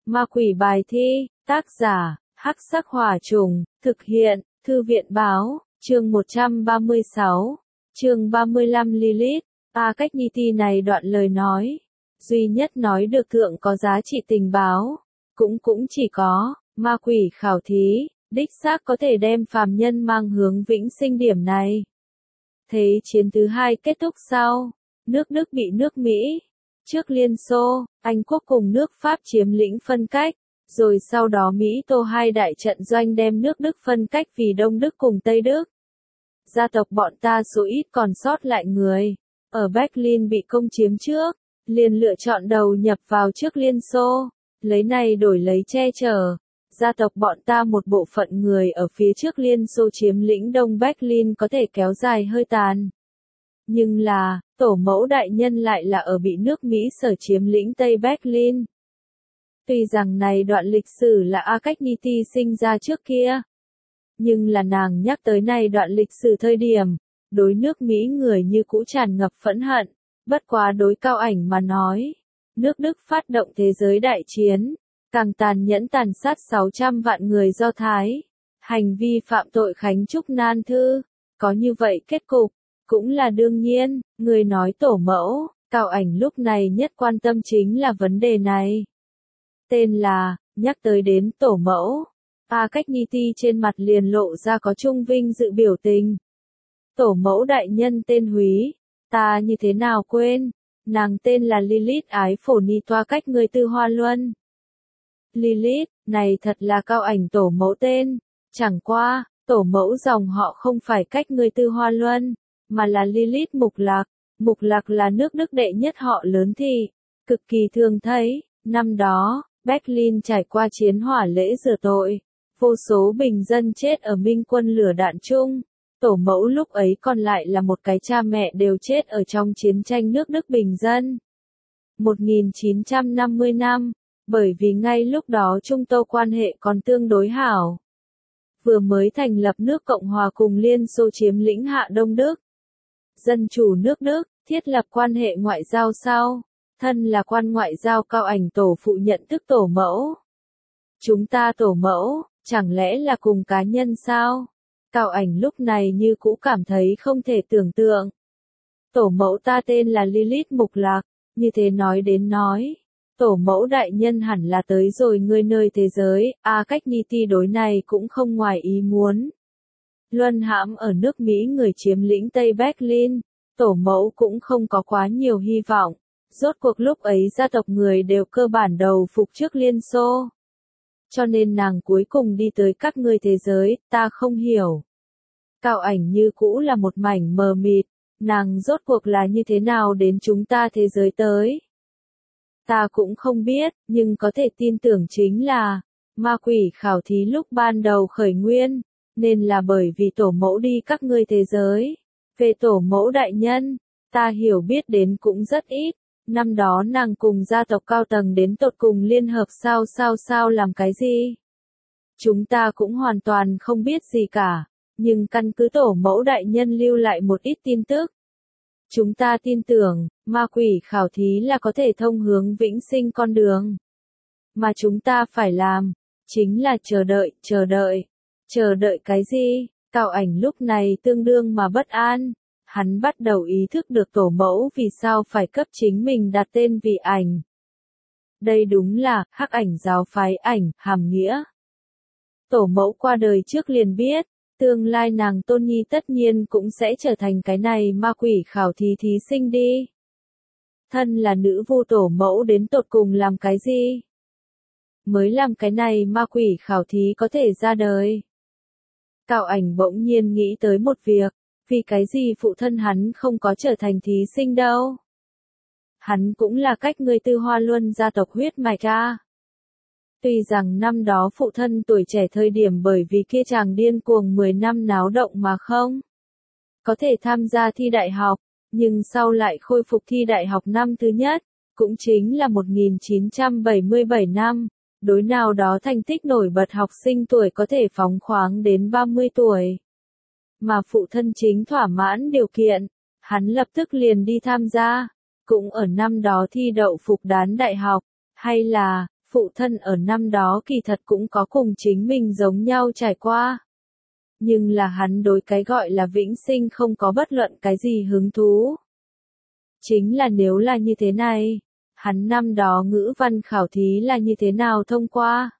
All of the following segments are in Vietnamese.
Ma quỷ bài thi, tác giả, Hắc Sắc Hỏa Trùng, thực hiện, Thư viện báo, chương 136, chương 35 Lilith, Cách-Niti này đoạn lời nói, duy nhất nói được thượng có giá trị tình báo, cũng chỉ có, ma quỷ khảo thí, đích xác có thể đem phàm nhân mang hướng vĩnh sinh điểm này. Thế chiến thứ hai kết thúc sau, nước Đức bị nước Mỹ, trước Liên Xô, Anh Quốc cùng nước Pháp chiếm lĩnh phân cách, rồi sau đó Mỹ Tô hai đại trận doanh đem nước Đức phân cách vì Đông Đức cùng Tây Đức. Gia tộc bọn ta số ít còn sót lại người, ở Berlin bị công chiếm trước, liền lựa chọn đầu nhập vào trước Liên Xô, lấy này đổi lấy che chở. Gia tộc bọn ta một bộ phận người ở phía trước Liên Xô chiếm lĩnh Đông Berlin có thể kéo dài hơi tàn. Nhưng là, tổ mẫu đại nhân lại là ở bị nước Mỹ sở chiếm lĩnh Tây Berlin. Tuy rằng này đoạn lịch sử là Cách-Niti sinh ra trước kia. Nhưng là nàng nhắc tới này đoạn lịch sử thời điểm, đối nước Mỹ người như cũ tràn ngập phẫn hận, bất quá đối Cao Ảnh mà nói. Nước Đức phát động thế giới đại chiến, càng tàn nhẫn tàn sát 600 vạn người Do Thái, hành vi phạm tội Khánh Trúc nan thư, có như vậy kết cục, cũng là đương nhiên, người nói tổ mẫu, Cao Ảnh lúc này nhất quan tâm chính là vấn đề này. Tên là, nhắc tới đến tổ mẫu, Cách-Niti trên mặt liền lộ ra có trung vinh dự biểu tình. Tổ mẫu đại nhân tên Húy, ta như thế nào quên, nàng tên là Lilith ái phổ ni toa cách người tư hoa luân. Lilith, này thật là Cao Ảnh tổ mẫu tên, chẳng qua, tổ mẫu dòng họ không phải cách người tư hoa luân, mà là Lilith Mục Lạc là nước Đức đệ nhất họ lớn thị, cực kỳ thường thấy, năm đó, Berlin trải qua chiến hỏa lễ rửa tội, vô số bình dân chết ở minh quân lửa đạn chung, tổ mẫu lúc ấy còn lại là một cái cha mẹ đều chết ở trong chiến tranh nước Đức bình dân. 1950 năm, bởi vì ngay lúc đó Trung Tâu quan hệ còn tương đối hảo. Vừa mới thành lập nước Cộng hòa cùng Liên Xô chiếm lĩnh hạ Đông Đức. Dân chủ nước Đức, thiết lập quan hệ ngoại giao sau, thân là quan ngoại giao Cao Ảnh tổ phụ nhận thức tổ mẫu. Chúng ta tổ mẫu, chẳng lẽ là cùng cá nhân sao? Cao Ảnh lúc này như cũ cảm thấy không thể tưởng tượng. Tổ mẫu ta tên là Lilith Mục Lạc, như thế nói đến nói. Tổ mẫu đại nhân hẳn là tới rồi ngươi nơi thế giới, Cách-Niti đối này cũng không ngoài ý muốn. Luân hãm ở nước Mỹ người chiếm lĩnh Tây Berlin, tổ mẫu cũng không có quá nhiều hy vọng. Rốt cuộc lúc ấy gia tộc người đều cơ bản đầu phục trước Liên Xô. Cho nên nàng cuối cùng đi tới các ngươi thế giới, ta không hiểu. Cao Ảnh như cũ là một mảnh mờ mịt, nàng rốt cuộc là như thế nào đến chúng ta thế giới tới. Ta cũng không biết, nhưng có thể tin tưởng chính là, ma quỷ khảo thí lúc ban đầu khởi nguyên, nên là bởi vì tổ mẫu đi các ngươi thế giới. Về tổ mẫu đại nhân, ta hiểu biết đến cũng rất ít, năm đó nàng cùng gia tộc cao tầng đến tột cùng liên hợp sao làm cái gì. Chúng ta cũng hoàn toàn không biết gì cả, nhưng căn cứ tổ mẫu đại nhân lưu lại một ít tin tức. Chúng ta tin tưởng, ma quỷ khảo thí là có thể thông hướng vĩnh sinh con đường. Mà chúng ta phải làm, chính là chờ đợi. Chờ đợi cái gì? Cao Ảnh lúc này tương đương mà bất an. Hắn bắt đầu ý thức được tổ mẫu vì sao phải cấp chính mình đặt tên vì ảnh. Đây đúng là, Hắc Ảnh giáo phái ảnh, hàm nghĩa. Tổ mẫu qua đời trước liền biết, tương lai nàng tôn nhi tất nhiên cũng sẽ trở thành cái này ma quỷ khảo thí thí sinh đi. Thân là nữ vu tổ mẫu đến tột cùng làm cái gì? Mới làm cái này ma quỷ khảo thí có thể ra đời. Cao Ảnh bỗng nhiên nghĩ tới một việc, vì cái gì phụ thân hắn không có trở thành thí sinh đâu. Hắn cũng là cách người tư hoa luân gia tộc huyết mạch a. Tuy rằng năm đó phụ thân tuổi trẻ thời điểm bởi vì kia chàng điên cuồng 10 năm náo động mà không có thể tham gia thi đại học, nhưng sau lại khôi phục thi đại học năm thứ nhất, cũng chính là 1977 năm, đối nào đó thành tích nổi bật học sinh tuổi có thể phóng khoáng đến 30 tuổi. Mà phụ thân chính thỏa mãn điều kiện, hắn lập tức liền đi tham gia, cũng ở năm đó thi đậu phục đán đại học, hay là Phụ thân ở năm đó kỳ thật cũng có cùng chính mình giống nhau trải qua. Nhưng là hắn đối cái gọi là vĩnh sinh không có bất luận cái gì hứng thú. Chính là nếu là như thế này, hắn năm đó ngữ văn khảo thí là như thế nào thông qua?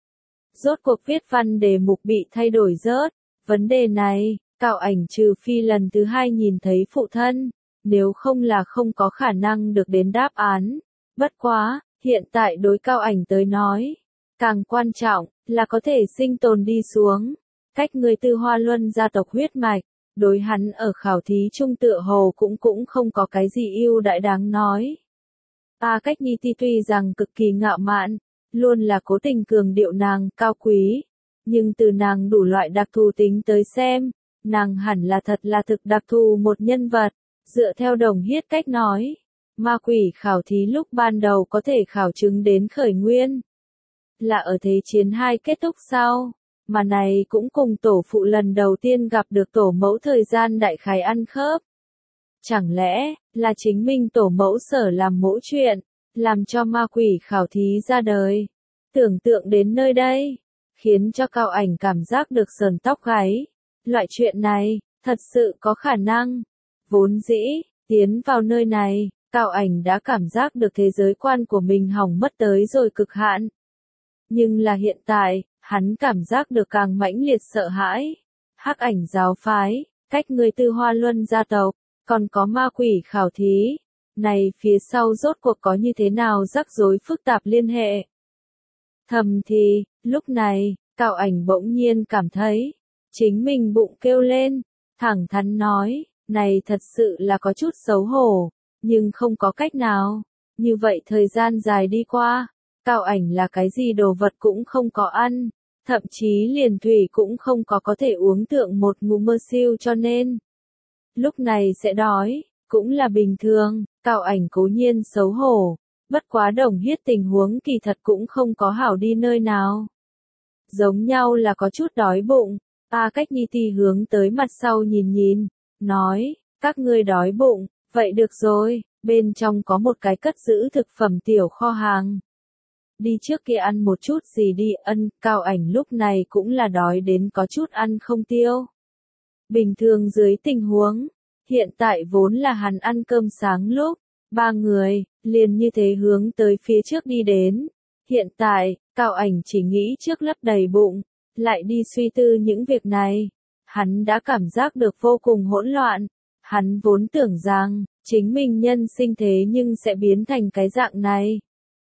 Rốt cuộc viết văn đề mục bị thay đổi rớt, vấn đề này, Cao Ảnh trừ phi lần thứ hai nhìn thấy phụ thân, nếu không là không có khả năng được đến đáp án. Bất quá, hiện tại đối Cao Ảnh tới nói, càng quan trọng là có thể sinh tồn đi xuống. Cách người Tư Hoa Luân gia tộc huyết mạch, đối hắn ở khảo thí trung tựa hồ cũng không có cái gì ưu đại đáng nói. Cách Nhi Ti tuy rằng cực kỳ ngạo mạn, luôn là cố tình cường điệu nàng cao quý, nhưng từ nàng đủ loại đặc thù tính tới xem, nàng hẳn là thật là thực đặc thù một nhân vật. Dựa theo Đồng Hiết cách nói, ma quỷ khảo thí lúc ban đầu có thể khảo chứng đến khởi nguyên, là ở Thế chiến 2 kết thúc sau, mà này cũng cùng tổ phụ lần đầu tiên gặp được tổ mẫu thời gian đại khái ăn khớp. Chẳng lẽ, là chính mình tổ mẫu sở làm mẫu chuyện, làm cho ma quỷ khảo thí ra đời. Tưởng tượng đến nơi đây, khiến cho Cao Ảnh cảm giác được sờn tóc gáy. Loại chuyện này, thật sự có khả năng. Vốn dĩ, tiến vào nơi này, Cao Ảnh đã cảm giác được thế giới quan của mình hỏng mất tới rồi cực hạn. Nhưng là hiện tại, hắn cảm giác được càng mãnh liệt sợ hãi. Hắc Ảnh giáo phái, cách người Tư Hoa Luân gia tộc, còn có ma quỷ khảo thí. Này phía sau rốt cuộc có như thế nào rắc rối phức tạp liên hệ. Thầm thì, lúc này, Cao Ảnh bỗng nhiên cảm thấy, chính mình bụng kêu lên, thẳng thắn nói, này thật sự là có chút xấu hổ, nhưng không có cách nào. Như vậy thời gian dài đi qua, Cao Ảnh là cái gì đồ vật cũng không có ăn, thậm chí liền thủy cũng không có thể uống thượng một ngụm mơ siêu cho nên. Lúc này sẽ đói, cũng là bình thường, Cao Ảnh cố nhiên xấu hổ, bất quá Đồng Hiết tình huống kỳ thật cũng không có hảo đi nơi nào. Giống nhau là có chút đói bụng, Cách Nhi Ti hướng tới mặt sau nhìn nhìn, nói, các ngươi đói bụng, vậy được rồi, bên trong có một cái cất giữ thực phẩm tiểu kho hàng. Đi trước kia ăn một chút gì đi, Cao Ảnh lúc này cũng là đói đến có chút ăn không tiêu. Bình thường dưới tình huống, hiện tại vốn là hắn ăn cơm sáng lúc, 3 người, liền như thế hướng tới phía trước đi đến. Hiện tại, Cao Ảnh chỉ nghĩ trước lấp đầy bụng, lại đi suy tư những việc này. Hắn đã cảm giác được vô cùng hỗn loạn. Hắn vốn tưởng rằng, chính mình nhân sinh thế nhưng sẽ biến thành cái dạng này.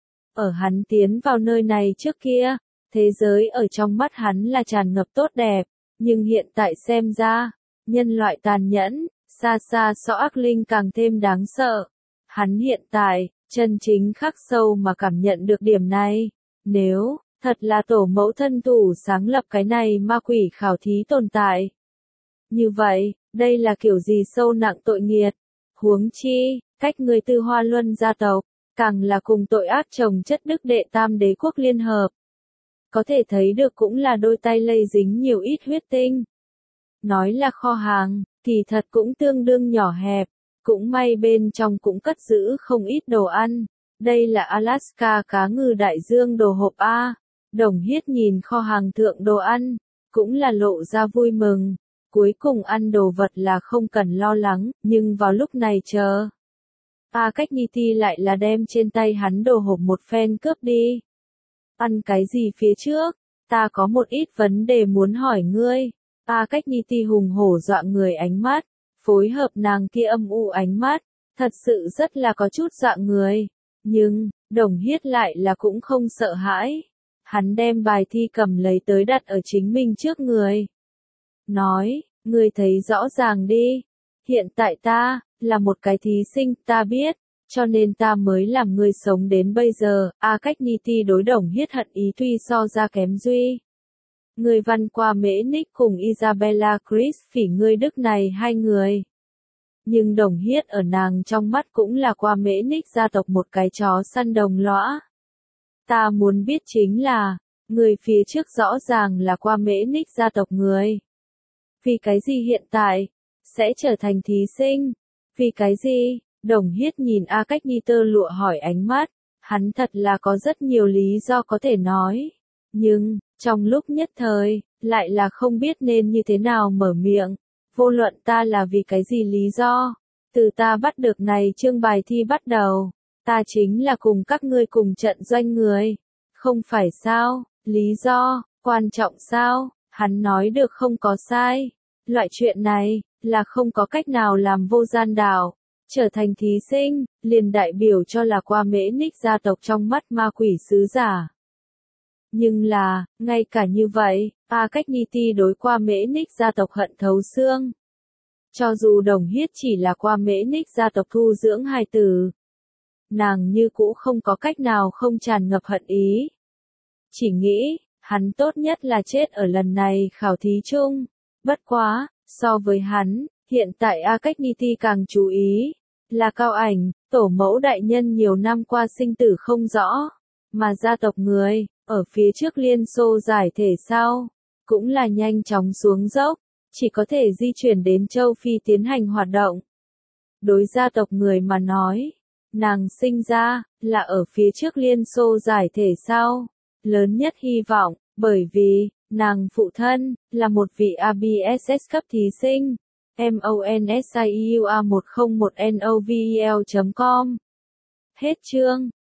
Ở hắn tiến vào nơi này trước kia, thế giới ở trong mắt hắn là tràn ngập tốt đẹp, nhưng hiện tại xem ra, nhân loại tàn nhẫn, xa xa so ác linh càng thêm đáng sợ. Hắn hiện tại, chân chính khắc sâu mà cảm nhận được điểm này. Nếu, thật là tổ mẫu thân thủ sáng lập cái này ma quỷ khảo thí tồn tại. Như vậy, đây là kiểu gì sâu nặng tội nghiệt. Huống chi, cách người Tư Hoa Luân gia tộc, càng là cùng tội ác chồng chất Đức Đệ Tam Đế quốc liên hợp. Có thể thấy được cũng là đôi tay lây dính nhiều ít huyết tinh. Nói là kho hàng, thì thật cũng tương đương nhỏ hẹp, cũng may bên trong cũng cất giữ không ít đồ ăn. Đây là Alaska cá ngừ đại dương đồ hộp A. Đồng Hiết nhìn kho hàng thượng đồ ăn, cũng là lộ ra vui mừng. Cuối cùng ăn đồ vật là không cần lo lắng, nhưng vào lúc này chờ. Cách Nhi Ti lại là đem trên tay hắn đồ hộp một phen cướp đi. Ăn cái gì phía trước? Ta có một ít vấn đề muốn hỏi ngươi. Cách Nhi Ti hùng hổ dọa người ánh mắt, phối hợp nàng kia âm u ánh mắt, thật sự rất là có chút dọa người. Nhưng, Đồng Hiết lại là cũng không sợ hãi. Hắn đem bài thi cầm lấy tới đặt ở chính mình trước người. Nói, ngươi thấy rõ ràng đi. Hiện tại ta, là một cái thí sinh, ta biết, cho nên ta mới làm ngươi sống đến bây giờ. Cách Nhi Ti đối Đồng Hiết hận ý tuy so ra kém duy. Người văn qua Mễ Nick cùng Isabella Chris phỉ ngươi Đức này hai người. Nhưng Đồng Hiết ở nàng trong mắt cũng là qua Mễ Nick gia tộc một cái chó săn đồng lõa. Ta muốn biết chính là, người phía trước rõ ràng là qua Mễ Nick gia tộc người. Vì cái gì hiện tại, sẽ trở thành thí sinh? Vì cái gì? Đồng Hiết nhìn Cách Nhi tơ lụa hỏi ánh mắt, Hắn thật là có rất nhiều lý do có thể nói. Nhưng, trong lúc nhất thời, lại là không biết nên như thế nào mở miệng. Vô luận ta là vì cái gì lý do. Từ ta bắt được này chương bài thi bắt đầu. Ta chính là cùng các ngươi cùng trận doanh người. Không phải sao, lý do, quan trọng sao, hắn nói được không có sai. Loại chuyện này, là không có cách nào làm vô gian đạo. Trở thành thí sinh, liền đại biểu cho là qua Mễ Ních gia tộc trong mắt ma quỷ sứ giả. Nhưng là, ngay cả như vậy, Akakniti đối qua Mễ Ních gia tộc hận thấu xương. Cho dù Đồng Hiết chỉ là qua Mễ Ních gia tộc thu dưỡng hài tử, nàng như cũ không có cách nào không tràn ngập hận ý. Chỉ nghĩ, hắn tốt nhất là chết ở lần này khảo thí chung. Bất quá, so với hắn, hiện tại Akakniti càng chú ý, là Cao Ảnh, tổ mẫu đại nhân nhiều năm qua sinh tử không rõ, mà gia tộc người, ở phía trước Liên Xô giải thể sau, cũng là nhanh chóng xuống dốc, chỉ có thể di chuyển đến châu Phi tiến hành hoạt động. Đối gia tộc người mà nói, nàng sinh ra, là ở phía trước Liên Xô giải thể sau, lớn nhất hy vọng, bởi vì, nàng phụ thân, là một vị ABSS cấp thí sinh, MONSIEUA101NOVEL.com. Hết chương.